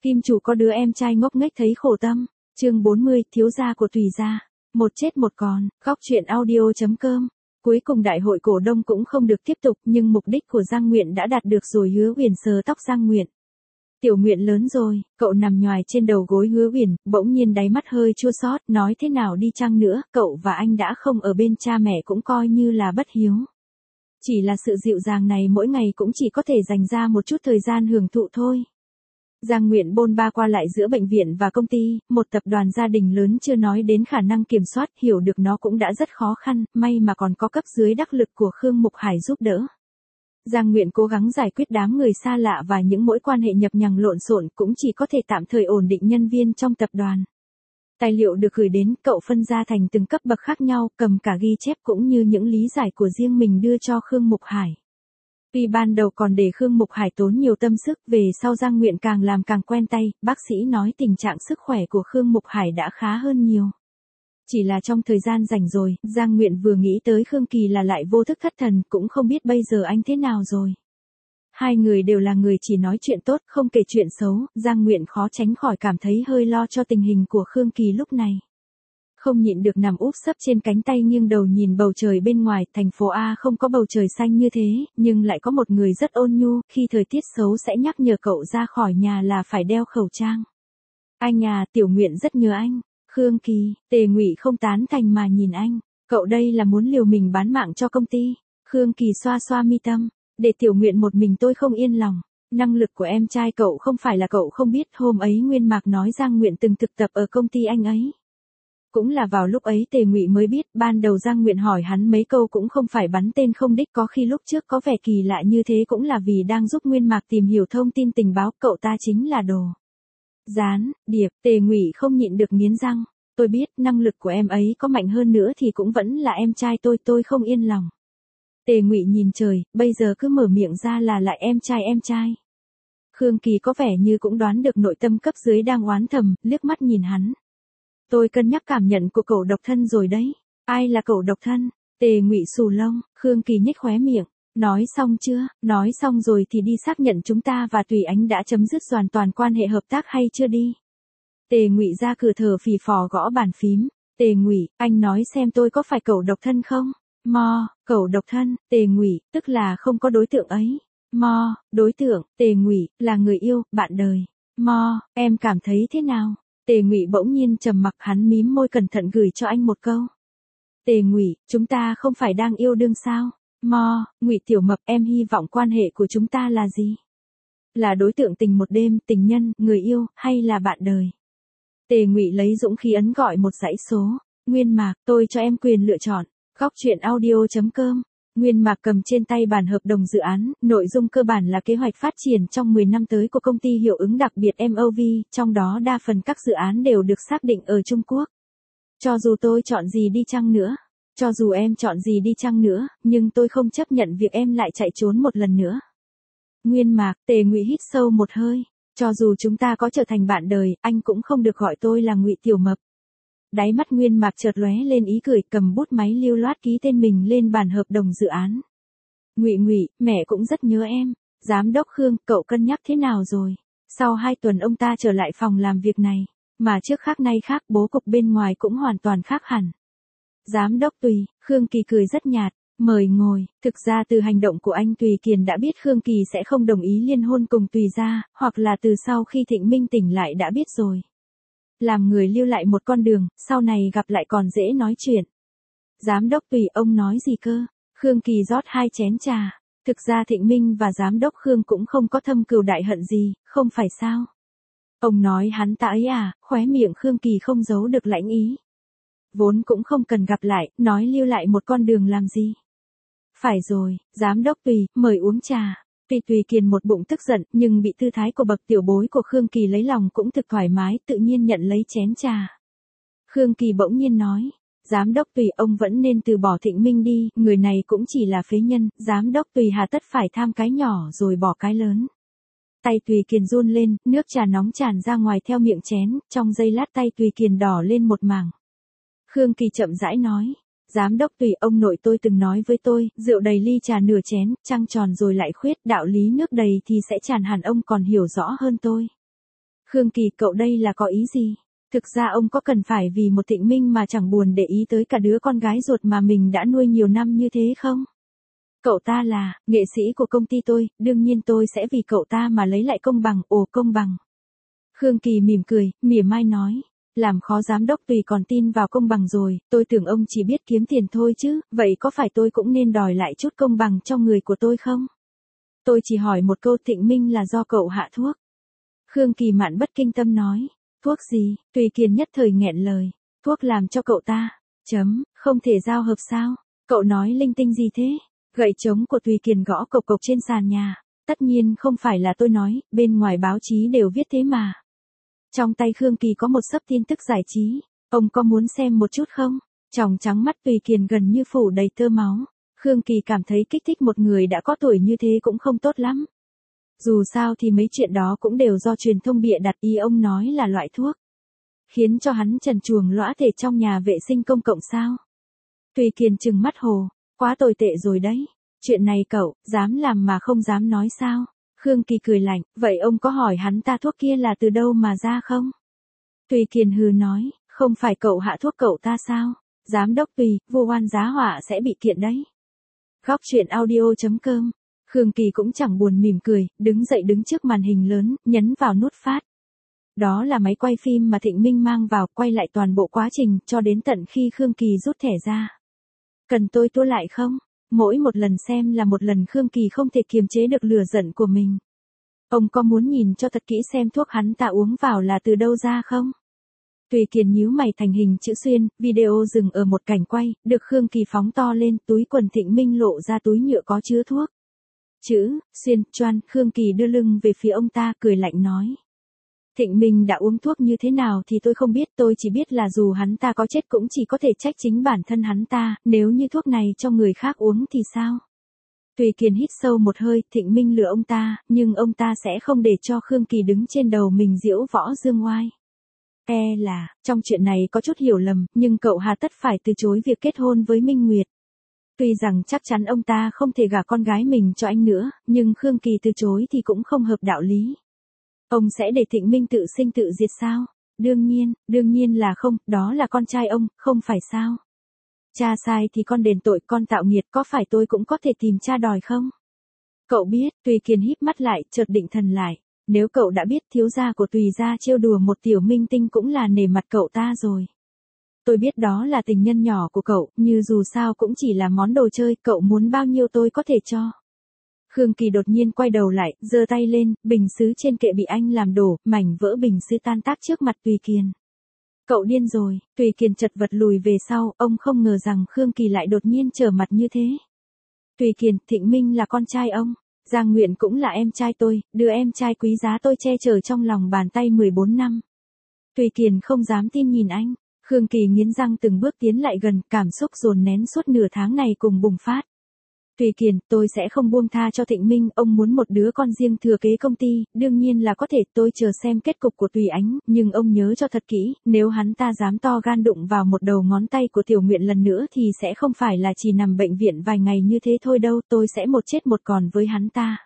Kim chủ có đứa em trai ngốc nghếch thấy khổ tâm. Chương 40, thiếu gia của Tùy gia. Một chết một còn, góc truyện audio.com. Cuối cùng đại hội cổ đông cũng không được tiếp tục, nhưng mục đích của Giang Nguyện đã đạt được rồi. Hứa Uyển sờ tóc Giang Nguyện. Tiểu Nguyện lớn rồi, cậu nằm nhoài trên đầu gối Hứa Uyển, bỗng nhiên đáy mắt hơi chua xót, nói thế nào đi chăng nữa, cậu và anh đã không ở bên cha mẹ cũng coi như là bất hiếu. Chỉ là sự dịu dàng này mỗi ngày cũng chỉ có thể dành ra một chút thời gian hưởng thụ thôi. Giang Nguyện bôn ba qua lại giữa bệnh viện và công ty, một tập đoàn gia đình lớn chưa nói đến khả năng kiểm soát, hiểu được nó cũng đã rất khó khăn, may mà còn có cấp dưới đắc lực của Khương Mục Hải giúp đỡ. Giang Nguyện cố gắng giải quyết đám người xa lạ và những mối quan hệ nhập nhằng lộn xộn, cũng chỉ có thể tạm thời ổn định nhân viên trong tập đoàn. Tài liệu được gửi đến, cậu phân ra thành từng cấp bậc khác nhau, cầm cả ghi chép cũng như những lý giải của riêng mình đưa cho Khương Mục Hải. Tuy ban đầu còn để Khương Mục Hải tốn nhiều tâm sức, về sau Giang Nguyện càng làm càng quen tay, bác sĩ nói tình trạng sức khỏe của Khương Mục Hải đã khá hơn nhiều. Chỉ là trong thời gian rảnh rồi, Giang Nguyện vừa nghĩ tới Khương Kỳ là lại vô thức thất thần, cũng không biết bây giờ anh thế nào rồi. Hai người đều là người chỉ nói chuyện tốt, không kể chuyện xấu, Giang Nguyện khó tránh khỏi cảm thấy hơi lo cho tình hình của Khương Kỳ lúc này. Không nhịn được nằm úp sấp trên cánh tay nghiêng đầu nhìn bầu trời bên ngoài, thành phố A không có bầu trời xanh như thế, nhưng lại có một người rất ôn nhu, khi thời tiết xấu sẽ nhắc nhở cậu ra khỏi nhà là phải đeo khẩu trang. Anh à, Tiểu Nguyện rất nhớ anh. Khương Kỳ, Tề Ngụy không tán thành mà nhìn anh, cậu đây là muốn liều mình bán mạng cho công ty. Khương Kỳ xoa xoa mi tâm, để Tiểu Nguyện một mình tôi không yên lòng. Năng lực của em trai cậu không phải là cậu không biết, hôm ấy Nguyên Mạc nói Giang Nguyện từng thực tập ở công ty anh ấy. Cũng là vào lúc ấy Tề Ngụy mới biết, ban đầu Giang Nguyện hỏi hắn mấy câu cũng không phải bắn tên không đích, có khi lúc trước có vẻ kỳ lạ như thế cũng là vì đang giúp Nguyên Mạc tìm hiểu thông tin tình báo, cậu ta chính là đồ gián điệp. Tề Ngụy không nhịn được nghiến răng, tôi biết năng lực của em ấy có mạnh hơn nữa thì cũng vẫn là em trai tôi không yên lòng. Tề Ngụy nhìn trời, bây giờ cứ mở miệng ra là lại em trai. Khương Kỳ có vẻ như cũng đoán được nội tâm cấp dưới đang oán thầm, liếc mắt nhìn hắn. Tôi cân nhắc cảm nhận của cậu độc thân rồi đấy. Ai là cậu độc thân? Tề Ngụy xù lông, Khương Kỳ nhếch khóe miệng. Nói xong chưa? Nói xong rồi thì đi xác nhận chúng ta và Tùy Ánh đã chấm dứt hoàn toàn quan hệ hợp tác hay chưa đi? Tề Ngụy ra cửa thở phì phò gõ bàn phím. Tề Ngụy, anh nói xem tôi có phải cậu độc thân không? Cậu độc thân. Tề Ngụy, tức là không có đối tượng ấy. Đối tượng. Tề Ngụy, là người yêu, bạn đời. Em cảm thấy thế nào? Tề Ngụy bỗng nhiên trầm mặc, hắn mím môi cẩn thận gửi cho anh một câu. Tề Ngụy, chúng ta không phải đang yêu đương sao? Ngụy Tiểu Mập, em hy vọng quan hệ của chúng ta là gì? Là đối tượng tình một đêm, tình nhân, người yêu, hay là bạn đời? Tề Ngụy lấy dũng khí ấn gọi một dãy số. Nguyên Mạc, tôi cho em quyền lựa chọn. Góc truyện audio.com. Nguyên Mạc cầm trên tay bản hợp đồng dự án, nội dung cơ bản là kế hoạch phát triển trong 10 năm tới của công ty hiệu ứng đặc biệt MOV, trong đó đa phần các dự án đều được xác định ở Trung Quốc. Cho dù tôi chọn gì đi chăng nữa, cho dù em chọn gì đi chăng nữa, nhưng tôi không chấp nhận việc em lại chạy trốn một lần nữa. Nguyên Mạc, Tề Ngụy hít sâu một hơi, cho dù chúng ta có trở thành bạn đời, anh cũng không được gọi tôi là Ngụy Tiểu Mập. Đáy mắt Nguyên Mạc chợt lóe lên ý cười, cầm bút máy lưu loát ký tên mình lên bản hợp đồng dự án. Ngụy, mẹ cũng rất nhớ em. Giám đốc Khương, cậu cân nhắc thế nào rồi? Sau 2 tuần ông ta trở lại phòng làm việc này, mà trước khác nay khác, bố cục bên ngoài cũng hoàn toàn khác hẳn. Giám đốc Tùy, Khương Kỳ cười rất nhạt, mời ngồi. Thực ra từ hành động của anh Tùy Kiền đã biết Khương Kỳ sẽ không đồng ý liên hôn cùng Tùy gia, hoặc là từ sau khi Thịnh Minh tỉnh lại đã biết rồi. Làm người lưu lại một con đường, sau này gặp lại còn dễ nói chuyện. Giám đốc Tùy, ông nói gì cơ? Khương Kỳ rót 2 chén trà. Thực ra Thịnh Minh và giám đốc Khương cũng không có thâm cừu đại hận gì, không phải sao? Ông nói hắn ta ấy à? Khóe miệng Khương Kỳ không giấu được lãnh ý. Vốn cũng không cần gặp lại, nói lưu lại một con đường làm gì? Phải rồi, giám đốc Tùy, mời uống trà. Tuy Tùy Kiền một bụng tức giận, nhưng bị tư thái của bậc tiểu bối của Khương Kỳ lấy lòng cũng thực thoải mái, tự nhiên nhận lấy chén trà. Khương Kỳ bỗng nhiên nói, giám đốc Tùy, ông vẫn nên từ bỏ Thịnh Minh đi, người này cũng chỉ là phế nhân, giám đốc Tùy hà tất phải tham cái nhỏ rồi bỏ cái lớn. Tay Tùy Kiền run lên, nước trà nóng tràn ra ngoài theo miệng chén, trong giây lát tay Tùy Kiền đỏ lên một mảng. Khương Kỳ chậm rãi nói, giám đốc Tùy, ông nội tôi từng nói với tôi, rượu đầy ly trà nửa chén, trăng tròn rồi lại khuyết, đạo lý nước đầy thì sẽ tràn hẳn, ông còn hiểu rõ hơn tôi. Khương Kỳ, cậu đây là có ý gì? Thực ra ông có cần phải vì một Thịnh Minh mà chẳng buồn để ý tới cả đứa con gái ruột mà mình đã nuôi nhiều năm như thế không? Cậu ta là nghệ sĩ của công ty tôi, đương nhiên tôi sẽ vì cậu ta mà lấy lại công bằng. Ồ, công bằng. Khương Kỳ mỉm cười, mỉa mai nói. Làm khó giám đốc Tùy còn tin vào công bằng rồi, tôi tưởng ông chỉ biết kiếm tiền thôi chứ, vậy có phải tôi cũng nên đòi lại chút công bằng cho người của tôi không? Tôi chỉ hỏi một câu, Thịnh Minh là do cậu hạ thuốc. Khương Kỳ mạn bất kinh tâm nói. Thuốc gì? Tùy Kiền nhất thời nghẹn lời. Thuốc làm cho cậu ta. Không thể giao hợp sao? Cậu nói linh tinh gì thế? Gậy trống của Tùy Kiền gõ cộc cộc trên sàn nhà. Tất nhiên không phải là tôi nói, bên ngoài báo chí đều viết thế mà. Trong tay Khương Kỳ có một xấp tin tức giải trí. Ông có muốn xem một chút không? Tròng trắng mắt Tùy Kiền gần như phủ đầy tơ máu. Khương Kỳ cảm thấy kích thích một người đã có tuổi như thế cũng không tốt lắm. Dù sao thì mấy chuyện đó cũng đều do truyền thông bịa đặt, ý ông nói là loại thuốc khiến cho hắn trần truồng lõa thể trong nhà vệ sinh công cộng sao? Tùy Kiền trừng mắt hồ, quá tồi tệ rồi đấy. Chuyện này cậu, dám làm mà không dám nói sao? Khương Kỳ cười lạnh, vậy ông có hỏi hắn ta thuốc kia là từ đâu mà ra không? Tùy Kiền hừ nói, không phải cậu hạ thuốc cậu ta sao? Giám đốc Tùy, vô oan giá họa sẽ bị kiện đấy. Góc truyện audio.com. Khương Kỳ cũng chẳng buồn mỉm cười, đứng dậy đứng trước màn hình lớn, nhấn vào nút phát. Đó là máy quay phim mà Thịnh Minh mang vào, quay lại toàn bộ quá trình, cho đến tận khi Khương Kỳ rút thẻ ra. Cần tôi tua lại không? Mỗi một lần xem là một lần Khương Kỳ không thể kiềm chế được lửa giận của mình. Ông có muốn nhìn cho thật kỹ xem thuốc hắn ta uống vào là từ đâu ra không? Tùy Kiền nhíu mày thành hình chữ xuyên, video dừng ở một cảnh quay, được Khương Kỳ phóng to lên, túi quần Thịnh Minh lộ ra túi nhựa có chứa thuốc. Chữ, xuyên, choan, Khương Kỳ đưa lưng về phía ông ta, cười lạnh nói. Thịnh Minh đã uống thuốc như thế nào thì tôi không biết, tôi chỉ biết là dù hắn ta có chết cũng chỉ có thể trách chính bản thân hắn ta, nếu như thuốc này cho người khác uống thì sao? Tùy Kiền hít sâu một hơi, Thịnh Minh lừa ông ta, nhưng ông ta sẽ không để cho Khương Kỳ đứng trên đầu mình diễu võ dương oai. Là, trong chuyện này có chút hiểu lầm, nhưng cậu hà tất phải từ chối việc kết hôn với Minh Nguyệt. Tuy rằng chắc chắn ông ta không thể gả con gái mình cho anh nữa, nhưng Khương Kỳ từ chối thì cũng không hợp đạo lý. Ông sẽ để Thịnh Minh tự sinh tự diệt sao? Đương nhiên là không, đó là con trai ông, không phải sao? Cha sai thì con đền tội, con tạo nghiệt, có phải tôi cũng có thể tìm cha đòi không? Cậu biết, Tùy Kiền híp mắt lại, chợt định thần lại. Nếu cậu đã biết thiếu gia của Tùy gia trêu đùa một tiểu minh tinh cũng là nể mặt cậu ta rồi. Tôi biết đó là tình nhân nhỏ của cậu, như dù sao cũng chỉ là món đồ chơi, cậu muốn bao nhiêu tôi có thể cho. Khương Kỳ đột nhiên quay đầu lại, giơ tay lên, bình sứ trên kệ bị anh làm đổ, mảnh vỡ bình sứ tan tác trước mặt Tùy Kiền. Cậu điên rồi, Tùy Kiền chật vật lùi về sau, ông không ngờ rằng Khương Kỳ lại đột nhiên trở mặt như thế. Tùy Kiền, Thịnh Minh là con trai ông, Giang Nguyện cũng là em trai tôi, đứa em trai quý giá tôi che chở trong lòng bàn tay 14 năm. Tùy Kiền không dám tin nhìn anh. Khương Kỳ nghiến răng từng bước tiến lại gần, cảm xúc dồn nén suốt nửa tháng này cùng bùng phát. Tùy Kiền, tôi sẽ không buông tha cho Thịnh Minh, ông muốn một đứa con riêng thừa kế công ty, đương nhiên là có thể, tôi chờ xem kết cục của Tùy Ánh, nhưng ông nhớ cho thật kỹ, nếu hắn ta dám to gan đụng vào một đầu ngón tay của Tiểu Nguyện lần nữa thì sẽ không phải là chỉ nằm bệnh viện vài ngày như thế thôi đâu, tôi sẽ một chết một còn với hắn ta.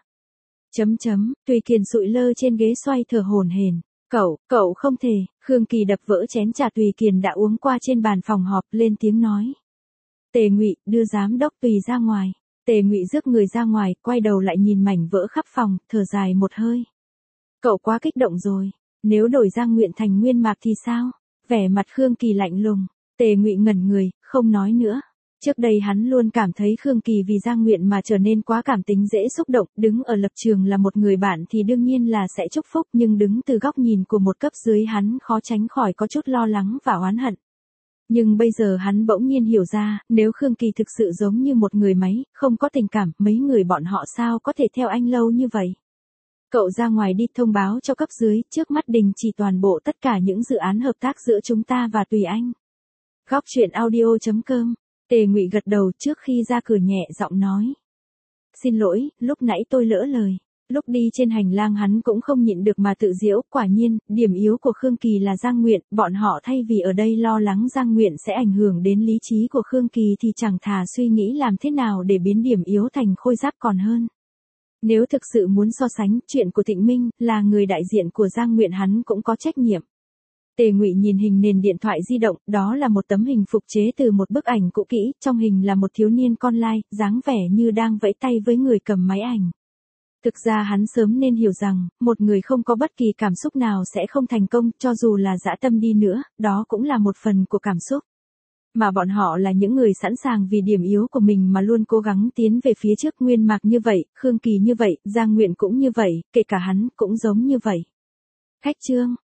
Tùy Kiền sụi lơ trên ghế xoay thở hổn hển. Cậu không thể, Khương Kỳ đập vỡ chén trà Tùy Kiền đã uống qua trên bàn phòng họp, lên tiếng nói. Tề Ngụy, đưa giám đốc Tùy ra ngoài. Tề Ngụy rước người ra ngoài, quay đầu lại nhìn mảnh vỡ khắp phòng, thở dài một hơi. Cậu quá kích động rồi, nếu đổi Giang Nguyện thành Nguyên Mạc thì sao? Vẻ mặt Khương Kỳ lạnh lùng, Tề Ngụy ngẩn người, không nói nữa. Trước đây hắn luôn cảm thấy Khương Kỳ vì Giang Nguyện mà trở nên quá cảm tính dễ xúc động, đứng ở lập trường là một người bạn thì đương nhiên là sẽ chúc phúc, nhưng đứng từ góc nhìn của một cấp dưới hắn khó tránh khỏi có chút lo lắng và oán hận. Nhưng bây giờ hắn bỗng nhiên hiểu ra, nếu Khương Kỳ thực sự giống như một người máy, không có tình cảm, mấy người bọn họ sao có thể theo anh lâu như vậy. Cậu ra ngoài đi thông báo cho cấp dưới, trước mắt đình chỉ toàn bộ tất cả những dự án hợp tác giữa chúng ta và Tùy Anh. Góc truyện audio.com. Tề Ngụy gật đầu, trước khi ra cửa nhẹ giọng nói. Xin lỗi, lúc nãy tôi lỡ lời. Lúc đi trên hành lang hắn cũng không nhịn được mà tự giễu, quả nhiên, điểm yếu của Khương Kỳ là Giang Nguyện, bọn họ thay vì ở đây lo lắng Giang Nguyện sẽ ảnh hưởng đến lý trí của Khương Kỳ thì chẳng thà suy nghĩ làm thế nào để biến điểm yếu thành khôi giáp còn hơn. Nếu thực sự muốn so sánh, chuyện của Thịnh Minh, là người đại diện của Giang Nguyện hắn cũng có trách nhiệm. Tề Ngụy nhìn hình nền điện thoại di động, đó là một tấm hình phục chế từ một bức ảnh cũ kỹ, trong hình là một thiếu niên con lai, dáng vẻ như đang vẫy tay với người cầm máy ảnh. Thực ra hắn sớm nên hiểu rằng, một người không có bất kỳ cảm xúc nào sẽ không thành công, cho dù là dã tâm đi nữa, đó cũng là một phần của cảm xúc. Mà bọn họ là những người sẵn sàng vì điểm yếu của mình mà luôn cố gắng tiến về phía trước. Nguyên Mạc như vậy, Khương Kỳ như vậy, Giang Nguyện cũng như vậy, kể cả hắn cũng giống như vậy. Khách trương.